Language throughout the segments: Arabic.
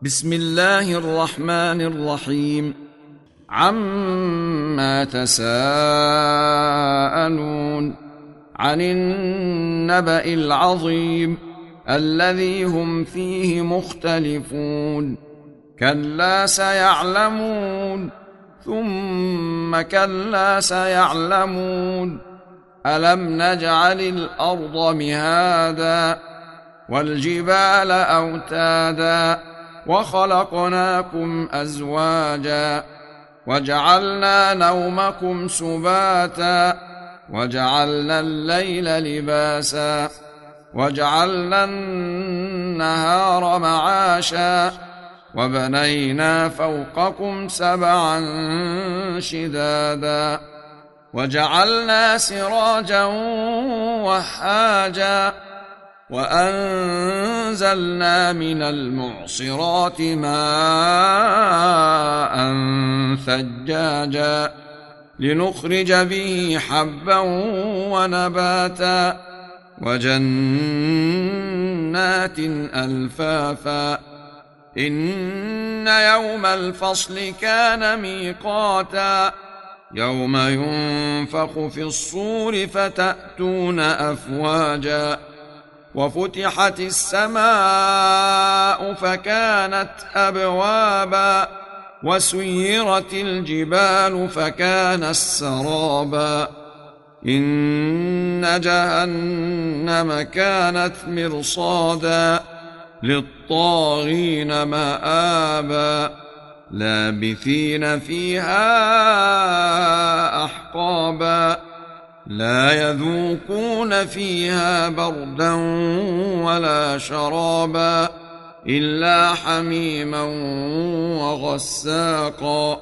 بسم الله الرحمن الرحيم. عما تساءلون؟ عن النبأ العظيم الذي هم فيه مختلفون. كلا سيعلمون ثم كلا سيعلمون. ألم نجعل الأرض مهادا والجبال أوتادا وخلقناكم أزواجا وجعلنا نومكم سباتا وجعلنا الليل لباسا وجعلنا النهار معاشا وبنينا فوقكم سبعا شدادا وجعلنا سراجا وهاجا وأنزلنا من المعصرات ماء ثجاجا لنخرج به حبا ونباتا وجنات ألفافا. إن يوم الفصل كان ميقاتا يوم ينفخ في الصور فتأتون أفواجا وفتحت السماء فكانت أبوابا وسيرت الجبال فكانت سرابا. إن جهنم كانت مرصادا للطاغين مآبا لابثين فيها أحقابا لا يذوقون فيها بردا ولا شرابا إلا حميما وغساقا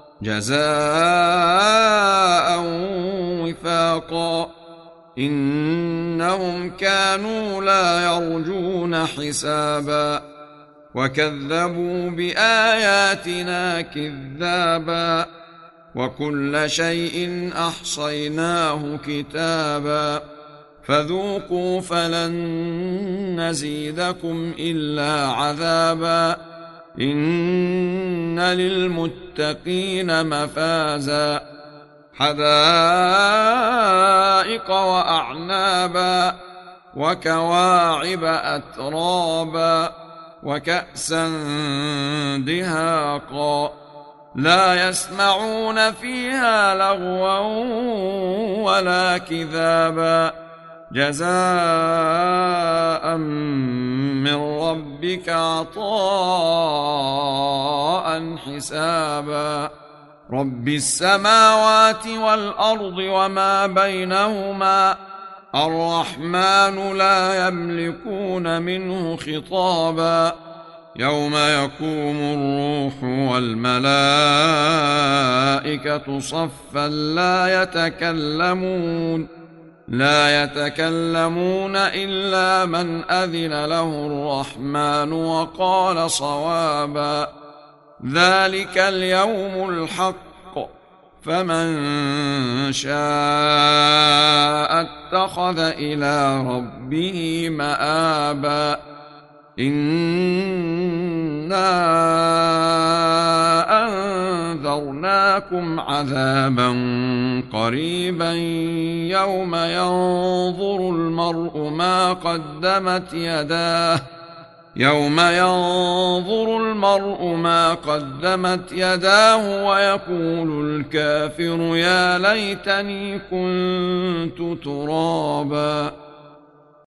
جزاء وفاقا. إنهم كانوا لا يرجون حسابا وكذبوا بآياتنا كذابا وكل شيء أحصيناه كتابا فذوقوا فلن نزيدكم إلا عذابا. إن للمتقين مفازا حدائق وأعنابا وكواعب أترابا وكأسا دهاقا لا يسمعون فيها لغوا ولا كذابا جزاء من ربك عطاء حسابا. رب السماوات والأرض وما بينهما الرحمن لا يملكون منه خطابا. يوم يقوم الروح والملائكة صفا لا يتكلمون إلا من أذن له الرحمن وقال صوابا. ذلك اليوم الحق فمن شاء اتخذ إلى ربه مآبا. إنا أنذرناكم عذابا قريبا يوم ينظر المرء ما قدمت يداه ويقول الكافر يا ليتني كنت ترابا.